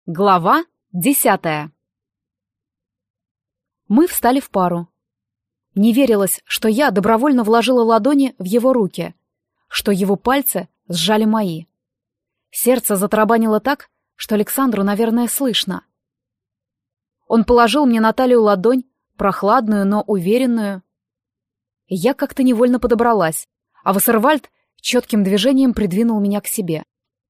Глава 10. Мы встали в пару. Не верилось, что я добровольно вложила ладони в его руки, что его пальцы сжали мои. Сердце затарабанило так, что Александру, наверное, слышно. Он положил мне на талию ладонь, прохладную, но уверенную. Я как-то невольно подобралась, а Вассервальд четким движением придвинул меня к себе.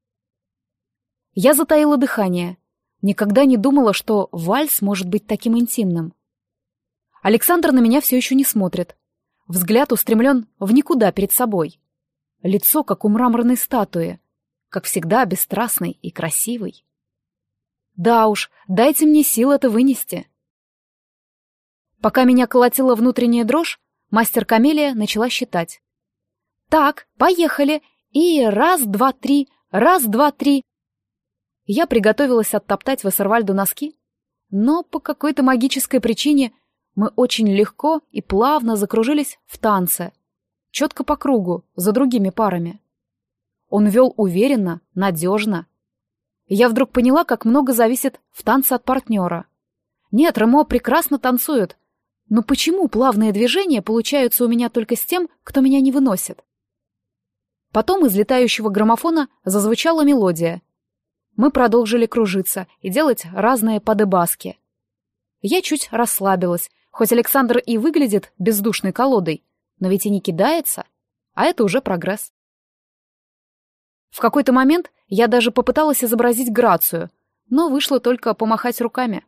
Я затаила дыхание. Никогда не думала, что вальс может быть таким интимным. Александр на меня все еще не смотрит. Взгляд устремлен в никуда перед собой. Лицо, как у мраморной статуи. Как всегда, бесстрастный и красивый. Да уж, дайте мне сил это вынести. Пока меня колотила внутренняя дрожь, мастер Камелия начала считать. «Так, поехали! И раз, два, три, раз, два, три!» Я приготовилась оттоптать Вассервальду носки, но по какой-то магической причине мы очень легко и плавно закружились в танце, четко по кругу, за другими парами. Он вел уверенно, надежно. Я вдруг поняла, как много зависит в танце от партнера. Нет, Ремо прекрасно танцует, но почему плавные движения получаются у меня только с тем, кто меня не выносит? Потом из летающего граммофона зазвучала мелодия. Мы продолжили кружиться и делать разные падебаски. Я чуть расслабилась, хоть Александр и выглядит бездушной колодой, но ведь и не кидается, а это уже прогресс. В какой-то момент я даже попыталась изобразить грацию, но вышло только помахать руками.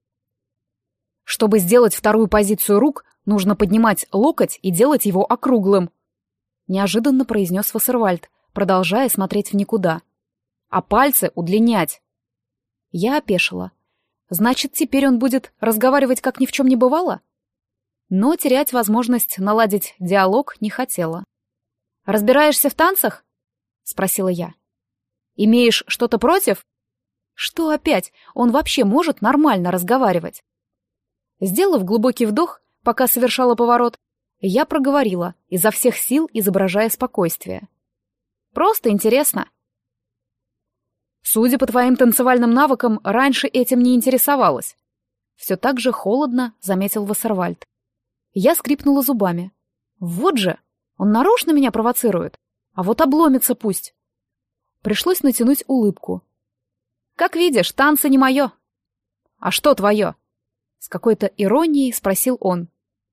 Чтобы сделать вторую позицию рук, нужно поднимать локоть и делать его округлым, неожиданно произнес Вассервальд, продолжая смотреть в никуда. А пальцы удлинять. Я опешила. Значит, теперь он будет разговаривать, как ни в чем не бывало? Но терять возможность наладить диалог не хотела. «Разбираешься в танцах?» — спросила я. «Имеешь что-то против?» «Что опять? Он вообще может нормально разговаривать?» Сделав глубокий вдох, пока совершала поворот, я проговорила, изо всех сил изображая спокойствие. «Просто интересно». «Судя по твоим танцевальным навыкам, раньше этим не интересовалась». Все так же холодно заметил Вассервальд. Я скрипнула зубами. «Вот же! Он нарочно меня провоцирует. А вот обломится пусть». Пришлось натянуть улыбку. «Как видишь, танцы не мое». «А что твое?» С какой-то иронией спросил он.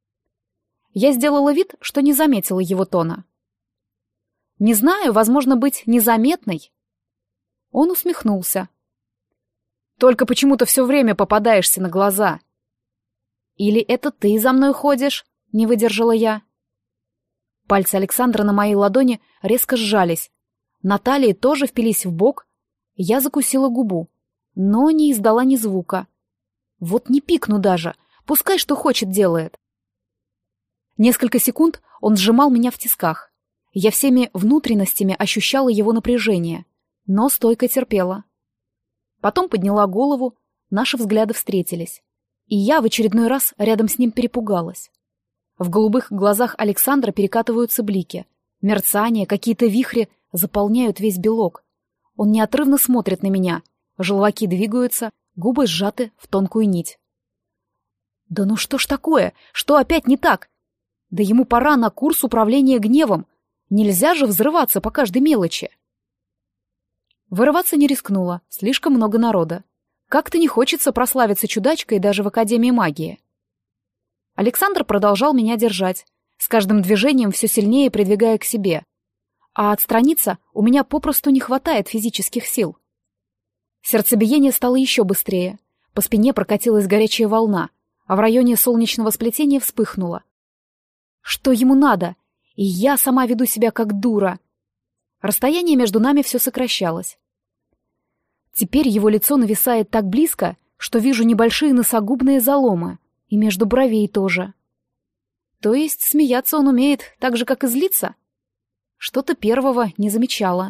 Я сделала вид, что не заметила его тона. «Не знаю, возможно, быть незаметной». Он усмехнулся. «Только почему-то все время попадаешься на глаза». «Или это ты за мной ходишь?» — не выдержала я. Пальцы Александра на моей ладони резко сжались. На талии тоже впились в бок. Я закусила губу, но не издала ни звука. Вот не пикну даже, пускай что хочет делает. Несколько секунд он сжимал меня в тисках. Я всеми внутренностями ощущала его напряжение, но стойко терпела. Потом подняла голову, наши взгляды встретились. И я в очередной раз рядом с ним перепугалась. В голубых глазах Александра перекатываются блики. Мерцание, какие-то вихри заполняют весь белок. Он неотрывно смотрит на меня. Желваки двигаются, губы сжаты в тонкую нить. Да ну что ж такое? Что опять не так? Да ему пора на курс управления гневом. Нельзя же взрываться по каждой мелочи. Вырываться не рискнула, слишком много народа. Как-то не хочется прославиться чудачкой даже в Академии магии. Александр продолжал меня держать, с каждым движением все сильнее придвигая к себе. А отстраниться у меня попросту не хватает физических сил. Сердцебиение стало еще быстрее, по спине прокатилась горячая волна, а в районе солнечного сплетения вспыхнуло. Что ему надо? И я сама веду себя как дура. Расстояние между нами все сокращалось. Теперь его лицо нависает так близко, что вижу небольшие носогубные заломы, и между бровей тоже. То есть смеяться он умеет так же, как и злиться? Что-то первого не замечала.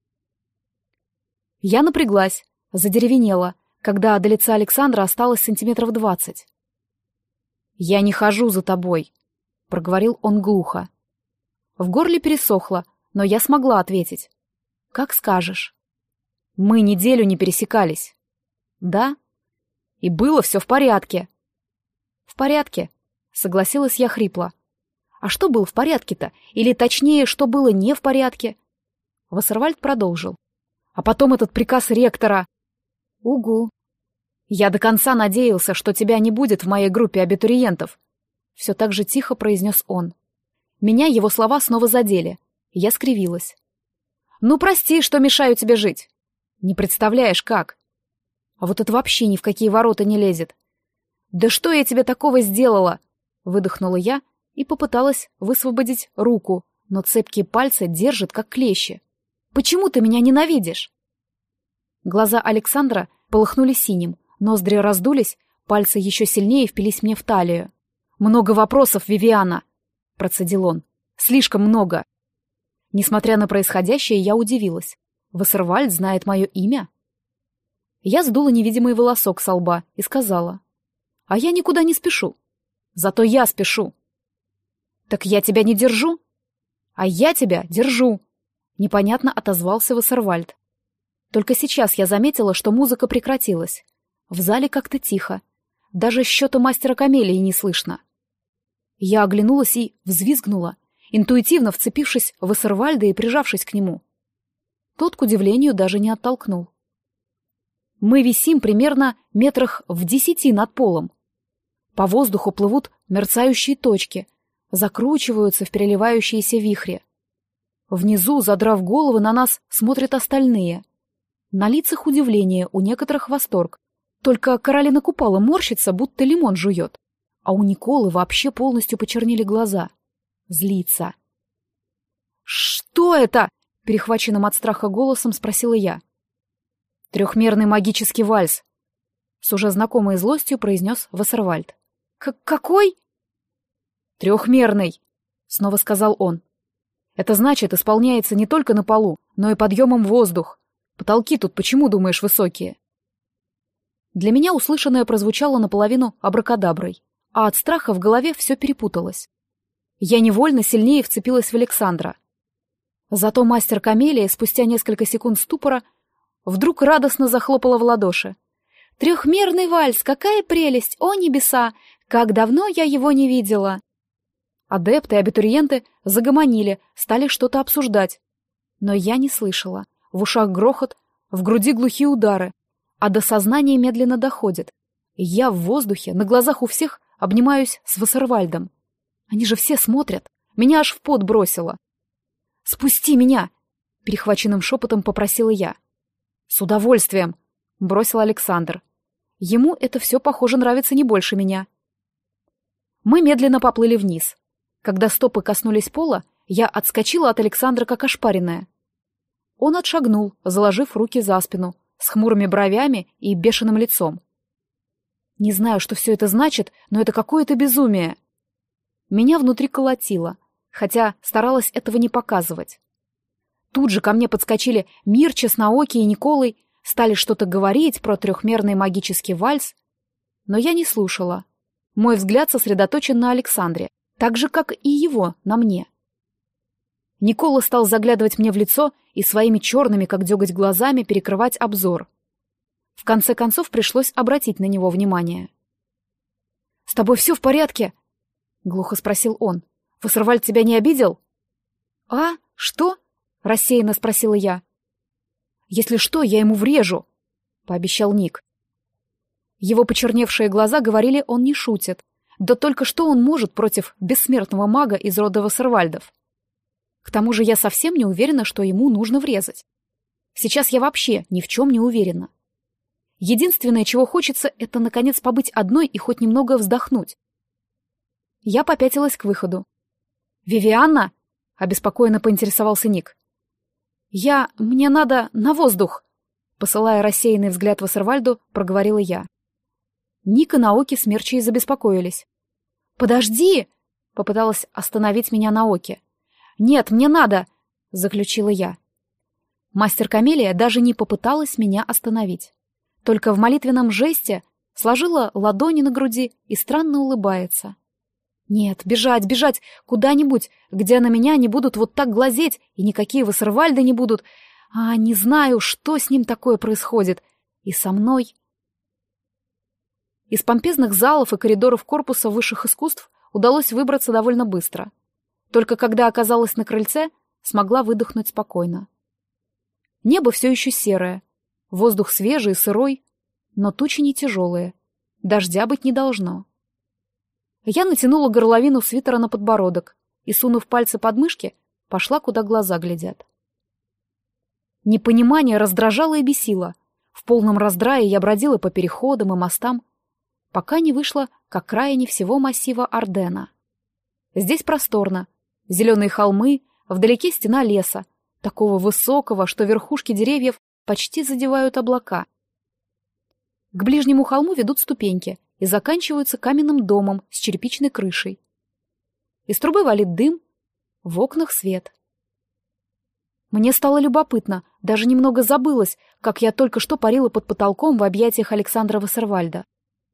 Я напряглась, задеревенела, когда до лица Александра осталось сантиметров 20. «Я не хожу за тобой», — проговорил он глухо. В горле пересохло, но я смогла ответить. «Как скажешь». Мы неделю не пересекались. Да. И было все в порядке. В порядке, согласилась я хрипло. А что было в порядке-то? Или точнее, что было не в порядке? Вассервальд продолжил. А потом этот приказ ректора. Угу. Я до конца надеялся, что тебя не будет в моей группе абитуриентов. Все так же тихо произнес он. Меня его слова снова задели. Я скривилась. Ну, прости, что мешаю тебе жить. Не представляешь, как. А вот это вообще ни в какие ворота не лезет. Да что я тебе такого сделала? Выдохнула я и попыталась высвободить руку, но цепкие пальцы держат, как клещи. Почему ты меня ненавидишь? Глаза Александра полыхнули синим, ноздри раздулись, пальцы еще сильнее впились мне в талию. «Много вопросов, Вивиана!» — процедил он. «Слишком много!» Несмотря на происходящее, я удивилась. Вассервальд знает мое имя? Я сдула невидимый волосок со лба и сказала. «А я никуда не спешу. Зато я спешу». «Так я тебя не держу?» «А я тебя держу!» — непонятно отозвался Вассервальд. Только сейчас я заметила, что музыка прекратилась. В зале как-то тихо. Даже счета мастера камелии не слышно. Я оглянулась и взвизгнула, интуитивно вцепившись в Вассервальда и прижавшись к нему. Тот, к удивлению, даже не оттолкнул. Мы висим примерно метрах в 10 над полом. По воздуху плывут мерцающие точки, закручиваются в переливающиеся вихри. Внизу, задрав головы, на нас смотрят остальные. На лицах удивление, у некоторых восторг. Только Каролина Купала морщится, будто лимон жует. А у Николы вообще полностью почернели глаза. Злится. «Что это?» — перехваченным от страха голосом спросила я. «Трехмерный магический вальс», — с уже знакомой злостью произнес Вассервальд. «Какой?» «Трехмерный», — снова сказал он. «Это значит, исполняется не только на полу, но и подъемом в воздух. Потолки тут, почему, думаешь, высокие?» Для меня услышанное прозвучало наполовину абракадаброй, а от страха в голове все перепуталось. Я невольно сильнее вцепилась в Александра. Зато мастер камелии спустя несколько секунд ступора вдруг радостно захлопала в ладоши. «Трехмерный вальс, какая прелесть! О, небеса! Как давно я его не видела!» Адепты и абитуриенты загомонили, стали что-то обсуждать. Но я не слышала. В ушах грохот, в груди глухие удары, а до сознания медленно доходит. Я в воздухе, на глазах у всех обнимаюсь с Вассервальдом. Они же все смотрят. Меня аж в пот бросило. «Спусти меня!» — перехваченным шепотом попросила я. «С удовольствием!» — бросил Александр. Ему это все, похоже, нравится не больше меня. Мы медленно поплыли вниз. Когда стопы коснулись пола, я отскочила от Александра как ошпаренная. Он отшагнул, заложив руки за спину, с хмурыми бровями и бешеным лицом. Не знаю, что все это значит, но это какое-то безумие. Меня внутри колотило, хотя старалась этого не показывать. Тут же ко мне подскочили Мирча с Наоки и Николой, стали что-то говорить про трехмерный магический вальс, но я не слушала. Мой взгляд сосредоточен на Александре, так же, как и его на мне. Никола стал заглядывать мне в лицо и своими черными, как деготь, глазами перекрывать обзор. В конце концов пришлось обратить на него внимание. «С тобой все в порядке?» — глухо спросил он. «Вассервальд тебя не обидел?» «А? Что?» — рассеянно спросила я. «Если что, я ему врежу», — пообещал Ник. Его почерневшие глаза говорили, он не шутит. Да только что он может против бессмертного мага из рода Вассервальдов? К тому же я совсем не уверена, что ему нужно врезать. Сейчас я вообще ни в чем не уверена. Единственное, чего хочется, это, наконец, побыть одной и хоть немного вздохнуть. Я попятилась к выходу. «Вивианна?» — обеспокоенно поинтересовался Ник. Мне надо на воздух!» Посылая рассеянный взгляд Вассервальду, проговорила я. Ник и Наоки с Мирчей забеспокоились. «Подожди!» — попыталась остановить меня Наоки. «Нет, мне надо!» — заключила я. Мастер камелия даже не попыталась меня остановить. Только в молитвенном жесте сложила ладони на груди и странно улыбается. «Нет, бежать, бежать куда-нибудь, где на меня не будут вот так глазеть, и никакие Вассервальды не будут. А не знаю, что с ним такое происходит. И со мной. Из помпезных залов и коридоров корпуса высших искусств удалось выбраться довольно быстро. Только когда оказалась на крыльце, смогла выдохнуть спокойно. Небо все еще серое, воздух свежий и сырой, но тучи не тяжелые, дождя быть не должно. Я натянула горловину свитера на подбородок и, сунув пальцы под мышки, пошла, куда глаза глядят. Непонимание раздражало и бесило. В полном раздрае я бродила по переходам и мостам, пока не вышла к окраине всего массива Ардена. Здесь просторно, зеленые холмы, вдалеке стена леса, такого высокого, что верхушки деревьев почти задевают облака. К ближнему холму ведут ступеньки и заканчиваются каменным домом с черепичной крышей. Из трубы валит дым, в окнах свет. Мне стало любопытно, даже немного забылось, как я только что парила под потолком в объятиях Александра Вассервальда.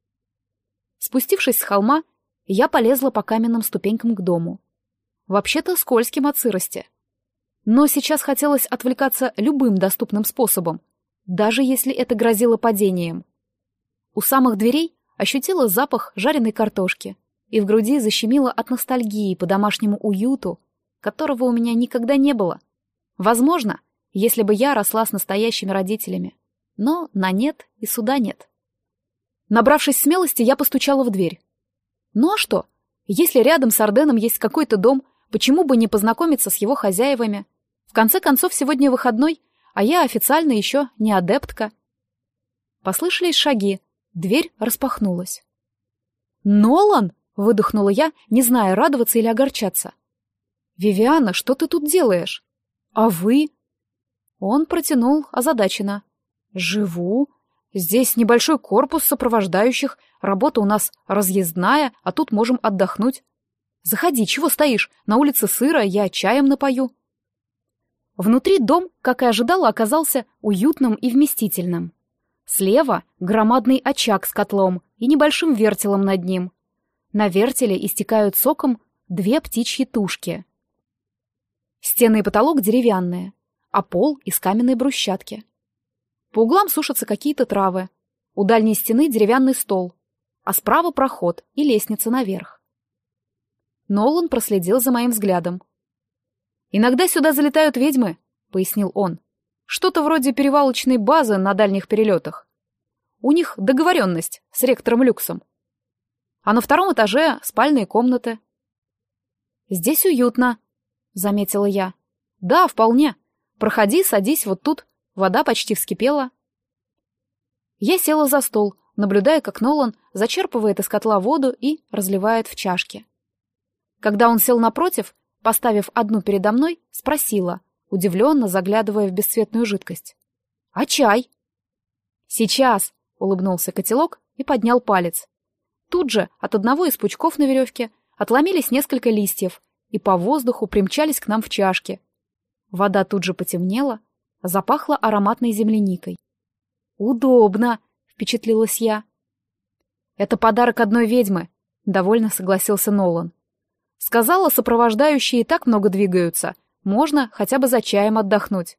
Спустившись с холма, я полезла по каменным ступенькам к дому. Вообще-то скользким от сырости. Но сейчас хотелось отвлекаться любым доступным способом, даже если это грозило падением. У самых дверей ощутила запах жареной картошки, и в груди защемило от ностальгии по домашнему уюту, которого у меня никогда не было. Возможно, если бы я росла с настоящими родителями. Но на нет и суда нет. Набравшись смелости, я постучала в дверь. Ну а что? Если рядом с Арденом есть какой-то дом, почему бы не познакомиться с его хозяевами? В конце концов, сегодня выходной, а я официально еще не адептка. Послышались шаги, дверь распахнулась. «Нолан!» — выдохнула я, не зная, радоваться или огорчаться. «Вивиана, что ты тут делаешь? А вы?» Он протянул озадаченно. «Живу. Здесь небольшой корпус сопровождающих, работа у нас разъездная, а тут можем отдохнуть. Заходи, чего стоишь? На улице сыро, я чаем напою». Внутри дом, как и ожидала, оказался уютным и вместительным. Слева громадный очаг с котлом и небольшим вертелом над ним. На вертеле истекают соком 2 птичьи тушки. Стены и потолок деревянные, а пол из каменной брусчатки. По углам сушатся какие-то травы. У дальней стены деревянный стол, а справа проход и лестница наверх. Нолан проследил за моим взглядом. «Иногда сюда залетают ведьмы», — пояснил он. «Что-то вроде перевалочной базы на дальних перелетах. У них договоренность с ректором Люксом. А на 2-м этаже спальные комнаты». «Здесь уютно», — заметила я. «Да, вполне. Проходи, садись вот тут. Вода почти вскипела». Я села за стол, наблюдая, как Нолан зачерпывает из котла воду и разливает в чашки. Когда он сел напротив, поставив одну передо мной, спросила, удивленно заглядывая в бесцветную жидкость. «А чай?» «Сейчас», — улыбнулся котелок и поднял палец. Тут же от одного из пучков на веревке отломились несколько листьев и по воздуху примчались к нам в чашке. Вода тут же потемнела, запахла ароматной земляникой. «Удобно», — впечатлилась я. «Это подарок одной ведьмы», — довольно согласился Нолан. «Сказала, сопровождающие и так много двигаются. Можно хотя бы за чаем отдохнуть».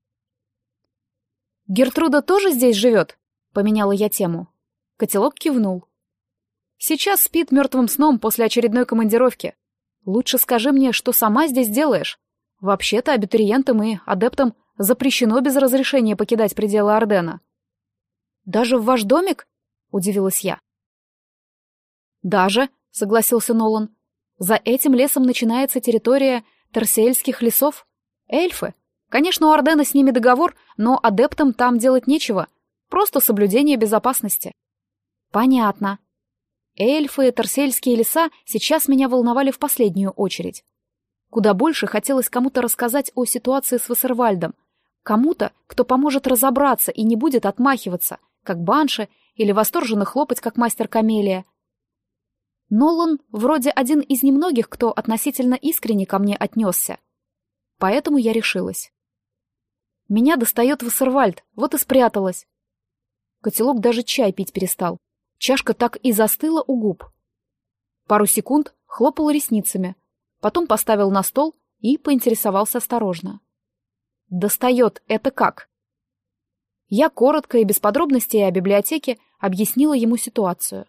«Гертруда тоже здесь живет?» — поменяла я тему. Котелок кивнул. «Сейчас спит мертвым сном после очередной командировки. Лучше скажи мне, что сама здесь делаешь. Вообще-то абитуриентам и адептам запрещено без разрешения покидать пределы Ардена». «Даже в ваш домик?» — удивилась я. «Даже», — согласился Нолан. «За этим лесом начинается территория Терсиэльских лесов. Эльфы. Конечно, у Ардена с ними договор, но адептам там делать нечего. Просто соблюдение безопасности». «Понятно. Эльфы и Терсиэльские леса сейчас меня волновали в последнюю очередь. Куда больше хотелось кому-то рассказать о ситуации с Вассервальдом, кому-то, кто поможет разобраться и не будет отмахиваться, как Банши, или восторженно хлопать, как мастер Камелия. Нолан вроде один из немногих, кто относительно искренне ко мне отнесся. Поэтому я решилась. Меня достает Вассервальд, вот и спряталась. Котелок даже чай пить перестал. Чашка так и застыла у губ. Пару секунд хлопал ресницами, потом поставил на стол и поинтересовался осторожно. «Достает это как?» Я коротко и без подробностей о библиотеке объяснила ему ситуацию.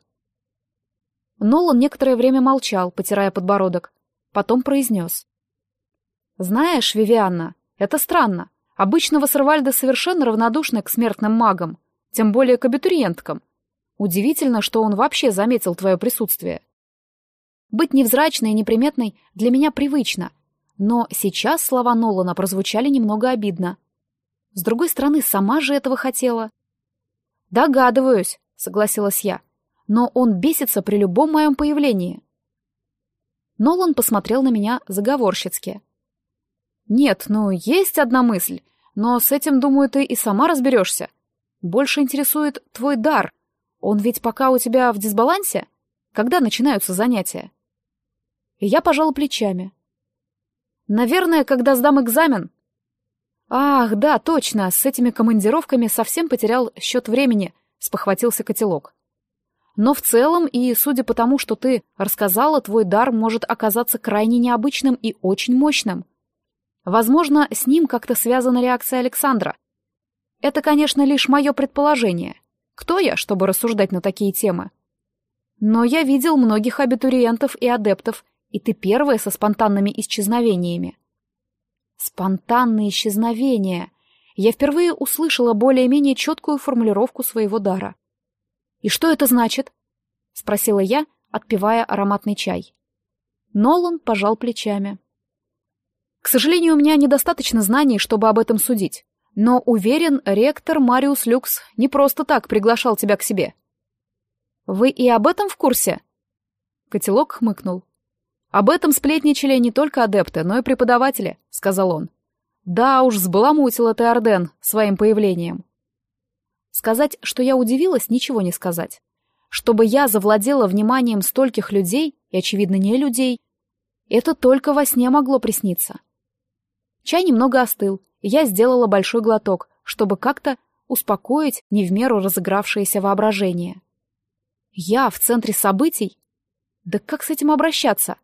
Нолан некоторое время молчал, потирая подбородок. Потом произнес. «Знаешь, Вивианна, это странно. Обычно Вассервальды совершенно равнодушны к смертным магам, тем более к абитуриенткам. Удивительно, что он вообще заметил твое присутствие. Быть невзрачной и неприметной для меня привычно, но сейчас слова Нолана прозвучали немного обидно. С другой стороны, сама же этого хотела». «Догадываюсь», — согласилась я, «но он бесится при любом моем появлении». Нолан посмотрел на меня заговорщицки. «Нет, ну, есть одна мысль, но с этим, думаю, ты и сама разберешься. Больше интересует твой дар. Он ведь пока у тебя в дисбалансе? Когда начинаются занятия?» И я пожала плечами. «Наверное, когда сдам экзамен». «Ах, да, точно, с этими командировками совсем потерял счет времени», — спохватился котелок. «Но в целом, и судя по тому, что ты рассказала, твой дар может оказаться крайне необычным и очень мощным. Возможно, с ним как-то связана реакция Александра. Это, конечно, лишь мое предположение. Кто я, чтобы рассуждать на такие темы? Но я видел многих абитуриентов и адептов, и ты первая со спонтанными исчезновениями». Спонтанные исчезновения. Я впервые услышала более-менее четкую формулировку своего дара. «И что это значит?» — спросила я, отпивая ароматный чай. Нолан пожал плечами. «К сожалению, у меня недостаточно знаний, чтобы об этом судить. Но, уверен, ректор Мариус Люкс не просто так приглашал тебя к себе». «Вы и об этом в курсе?» Котелок хмыкнул. «Об этом сплетничали не только адепты, но и преподаватели», — сказал он. «Да уж, взбаламутил ты Арден своим появлением». Сказать, что я удивилась, ничего не сказать. Чтобы я завладела вниманием стольких людей, и, очевидно, не людей, это только во сне могло присниться. Чай немного остыл, и я сделала большой глоток, чтобы как-то успокоить не в меру разыгравшееся воображение. Я в центре событий? Да как с этим обращаться?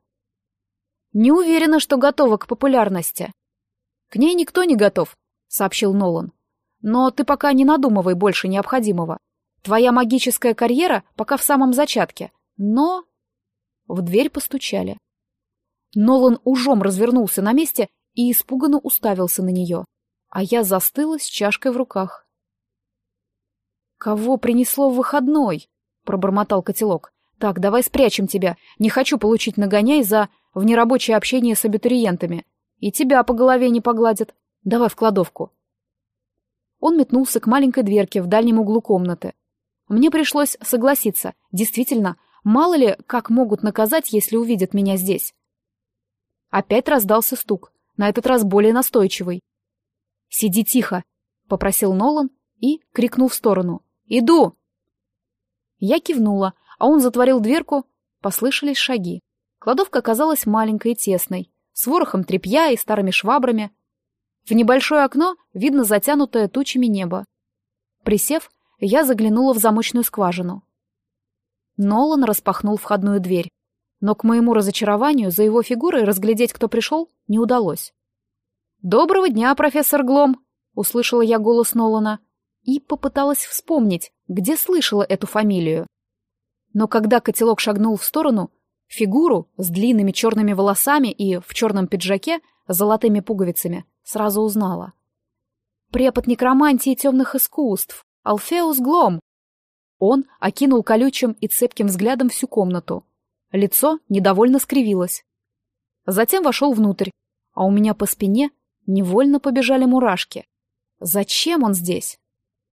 «Не уверена, что готова к популярности». «К ней никто не готов», — сообщил Нолан. «Но ты пока не надумывай больше необходимого. Твоя магическая карьера пока в самом зачатке. Но...» В дверь постучали. Нолан ужом развернулся на месте и испуганно уставился на нее, а я застыла с чашкой в руках. «Кого принесло в выходной?» — пробормотал котелок. «Так, давай спрячем тебя. Не хочу получить нагоняй за внерабочее общение с абитуриентами. И тебя по голове не погладят. Давай в кладовку». Он метнулся к маленькой дверке в дальнем углу комнаты. Мне пришлось согласиться. Действительно, мало ли, как могут наказать, если увидят меня здесь. Опять раздался стук, на этот раз более настойчивый. «Сиди тихо», — попросил Нолан и крикнул в сторону. «Иду!» Я кивнула, а он затворил дверку, послышались шаги. Кладовка оказалась маленькой и тесной, с ворохом тряпья и старыми швабрами. В небольшое окно видно затянутое тучами небо. Присев, я заглянула в замочную скважину. Нолан распахнул входную дверь, но к моему разочарованию за его фигурой разглядеть, кто пришел, не удалось. «Доброго дня, профессор Глом!» — услышала я голос Нолана и попыталась вспомнить, где слышала эту фамилию. Но когда котелок шагнул в сторону, фигуру с длинными черными волосами и в черном пиджаке с золотыми пуговицами сразу узнала. Препод некромантии темных искусств, Алфеус Глом. Он окинул колючим и цепким взглядом всю комнату. Лицо недовольно скривилось. Затем вошел внутрь, а у меня по спине невольно побежали мурашки. Зачем он здесь?